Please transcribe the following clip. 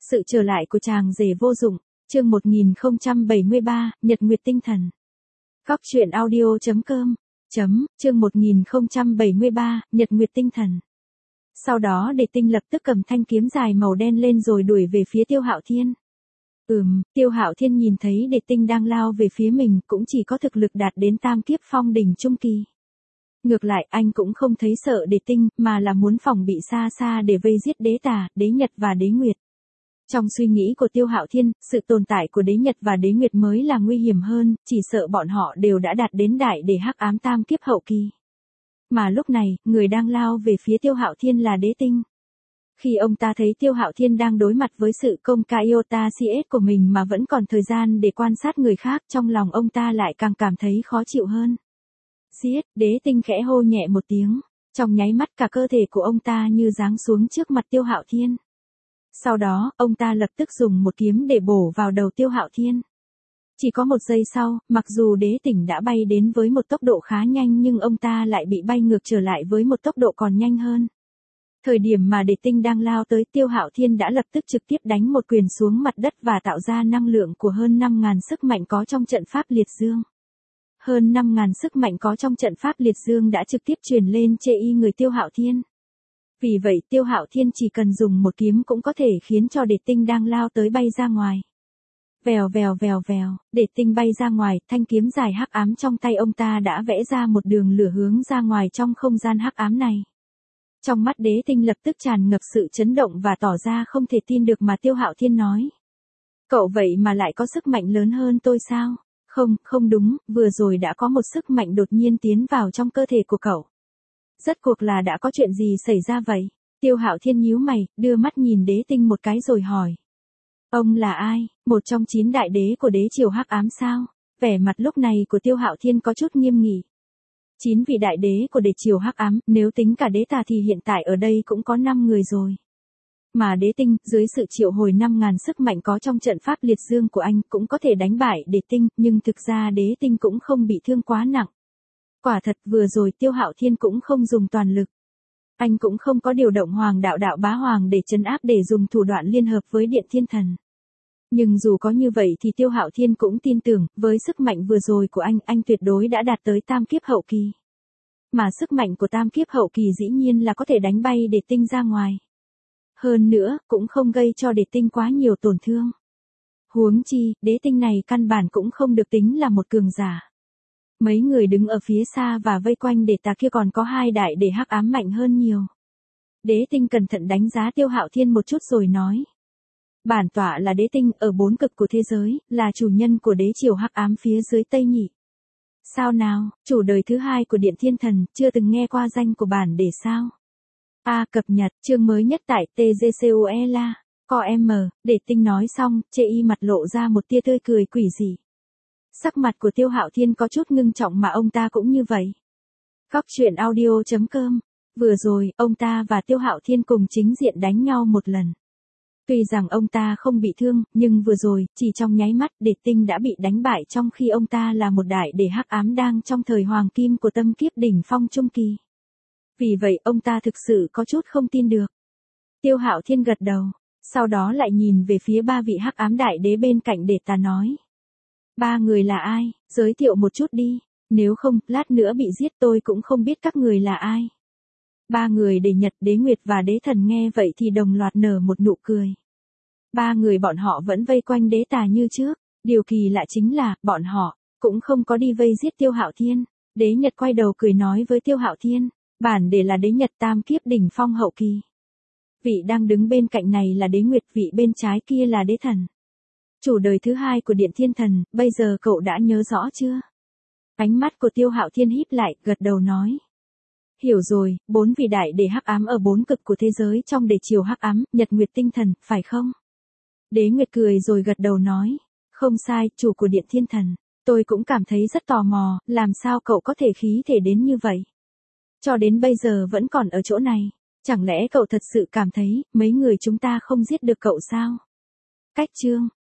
Sự trở lại của chàng rể vô dụng, chương 1073, Nhật Nguyệt Tinh Thần. Góc truyện audio.com, chương 1073, Nhật Nguyệt Tinh Thần. Sau đó Đế Tinh lập tức cầm thanh kiếm dài màu đen lên rồi đuổi về phía Tiêu Hạo Thiên. Tiêu Hạo Thiên nhìn thấy Đế Tinh đang lao về phía mình cũng chỉ có thực lực đạt đến tam kiếp phong đỉnh trung kỳ. Ngược lại anh cũng không thấy sợ Đế Tinh mà là muốn phòng bị xa xa để vây giết Đế Tà, Đế Nhật và Đế Nguyệt. Trong suy nghĩ của Tiêu Hạo Thiên, sự tồn tại của Đế Nhật và Đế Nguyệt mới là nguy hiểm hơn, chỉ sợ bọn họ đều đã đạt đến đại để hắc ám tam kiếp hậu kỳ. Mà lúc này, người đang lao về phía Tiêu Hạo Thiên là Đế Tinh. Khi ông ta thấy Tiêu Hạo Thiên đang đối mặt với sự công ca iota CS của mình mà vẫn còn thời gian để quan sát người khác, trong lòng ông ta lại càng cảm thấy khó chịu hơn. Giết, Đế Tinh khẽ hô nhẹ một tiếng, trong nháy mắt cả cơ thể của ông ta như giáng xuống trước mặt Tiêu Hạo Thiên. Sau đó, ông ta lập tức dùng một kiếm để bổ vào đầu Tiêu Hạo Thiên. Chỉ có một giây sau, mặc dù Đế Tinh đã bay đến với một tốc độ khá nhanh nhưng ông ta lại bị bay ngược trở lại với một tốc độ còn nhanh hơn. Thời điểm mà Đế Tinh đang lao tới, Tiêu Hạo Thiên đã lập tức trực tiếp đánh một quyền xuống mặt đất và tạo ra năng lượng của hơn 5.000 sức mạnh có trong trận pháp liệt dương. Hơn 5.000 sức mạnh có trong trận pháp liệt dương đã trực tiếp truyền lên trên y người Tiêu Hạo Thiên. Vì vậy Tiêu Hạo Thiên chỉ cần dùng một kiếm cũng có thể khiến cho Đế Tinh đang lao tới bay ra ngoài. Vèo vèo vèo vèo, Đế Tinh bay ra ngoài, thanh kiếm dài hắc ám trong tay ông ta đã vẽ ra một đường lửa hướng ra ngoài trong không gian hắc ám này. Trong mắt Đế Tinh lập tức tràn ngập sự chấn động và tỏ ra không thể tin được mà Tiêu Hạo Thiên nói. Cậu vậy mà lại có sức mạnh lớn hơn tôi sao? Không đúng, vừa rồi đã có một sức mạnh đột nhiên tiến vào trong cơ thể của cậu. Rốt cuộc là đã có chuyện gì xảy ra vậy? Tiêu Hạo Thiên nhíu mày, đưa mắt nhìn Đế Tinh một cái rồi hỏi. Ông là ai? Một trong 9 đại đế của đế triều hắc ám sao? Vẻ mặt lúc này của Tiêu Hạo Thiên có chút nghiêm nghị. 9 vị đại đế của đế triều hắc ám, nếu tính cả Đế Tà thì hiện tại ở đây cũng có 5 người rồi. Mà Đế Tinh, dưới sự triệu hồi 5.000 sức mạnh có trong trận pháp liệt dương của anh cũng có thể đánh bại Đế Tinh, nhưng thực ra Đế Tinh cũng không bị thương quá nặng. Quả thật vừa rồi Tiêu Hạo Thiên cũng không dùng toàn lực. Anh cũng không có điều động Hoàng đạo đạo bá hoàng để trấn áp để dùng thủ đoạn liên hợp với Điện Thiên Thần. Nhưng dù có như vậy thì Tiêu Hạo Thiên cũng tin tưởng, với sức mạnh vừa rồi của anh tuyệt đối đã đạt tới tam kiếp hậu kỳ. Mà sức mạnh của tam kiếp hậu kỳ dĩ nhiên là có thể đánh bay Đế Tinh ra ngoài. Hơn nữa, cũng không gây cho Đế Tinh quá nhiều tổn thương. Huống chi, Đế Tinh này căn bản cũng không được tính là một cường giả. Mấy người đứng ở phía xa và vây quanh Đế Tà kia còn có 2 đại đế hắc ám mạnh hơn nhiều. Đế Tinh cẩn thận đánh giá Tiêu Hạo Thiên một chút rồi nói. Bản tọa là Đế Tinh ở 4 cực của thế giới, là chủ nhân của đế triều hắc ám phía dưới Tây nhỉ. Sao nào, chủ đời thứ 2 của Điện Thiên Thần, chưa từng nghe qua danh của bản đế sao? Cập nhật, chương mới nhất tại TGCOELA, COM, Đế Tinh nói xong, chê y mặt lộ ra một tia tươi cười quỷ dị. Sắc mặt của Tiêu Hạo Thiên có chút ngưng trọng mà ông ta cũng như vậy. Góc truyện audio.com, vừa rồi, ông ta và Tiêu Hạo Thiên cùng chính diện đánh nhau một lần. Tuy rằng ông ta không bị thương, nhưng vừa rồi, chỉ trong nháy mắt, Đế Tinh đã bị đánh bại trong khi ông ta là một đại đế hắc ám đang trong thời hoàng kim của tâm kiếp đỉnh phong trung kỳ. Vì vậy ông ta thực sự có chút không tin được. Tiêu Hạo Thiên gật đầu, sau đó lại nhìn về phía 3 vị hắc ám đại đế bên cạnh Đế Tà nói. 3 người là ai, giới thiệu một chút đi, nếu không, lát nữa bị giết tôi cũng không biết các người là ai. 3 người Đế Nhật, Đế Nguyệt và Đế Thần nghe vậy thì đồng loạt nở một nụ cười. 3 người bọn họ vẫn vây quanh Đế Tà như trước, điều kỳ lạ chính là, bọn họ cũng không có đi vây giết Tiêu Hạo Thiên. Đế Nhật quay đầu cười nói với Tiêu Hạo Thiên, bản đế là Đế Nhật tam kiếp đỉnh phong hậu kỳ. Vị đang đứng bên cạnh này là Đế Nguyệt, vị bên trái kia là Đế Thần. Chủ đời thứ 2 của Điện Thiên Thần, bây giờ cậu đã nhớ rõ chưa? Ánh mắt của Tiêu Hạo Thiên híp lại, gật đầu nói. Hiểu rồi, 4 vị đại đế hắc ám ở 4 cực của thế giới trong đế triều hắc ám, Nhật Nguyệt Tinh Thần, phải không? Đế Nguyệt cười rồi gật đầu nói. Không sai, chủ của Điện Thiên Thần. Tôi cũng cảm thấy rất tò mò, làm sao cậu có thể khí thể đến như vậy? Cho đến bây giờ vẫn còn ở chỗ này. Chẳng lẽ cậu thật sự cảm thấy, mấy người chúng ta không giết được cậu sao? Cách chương.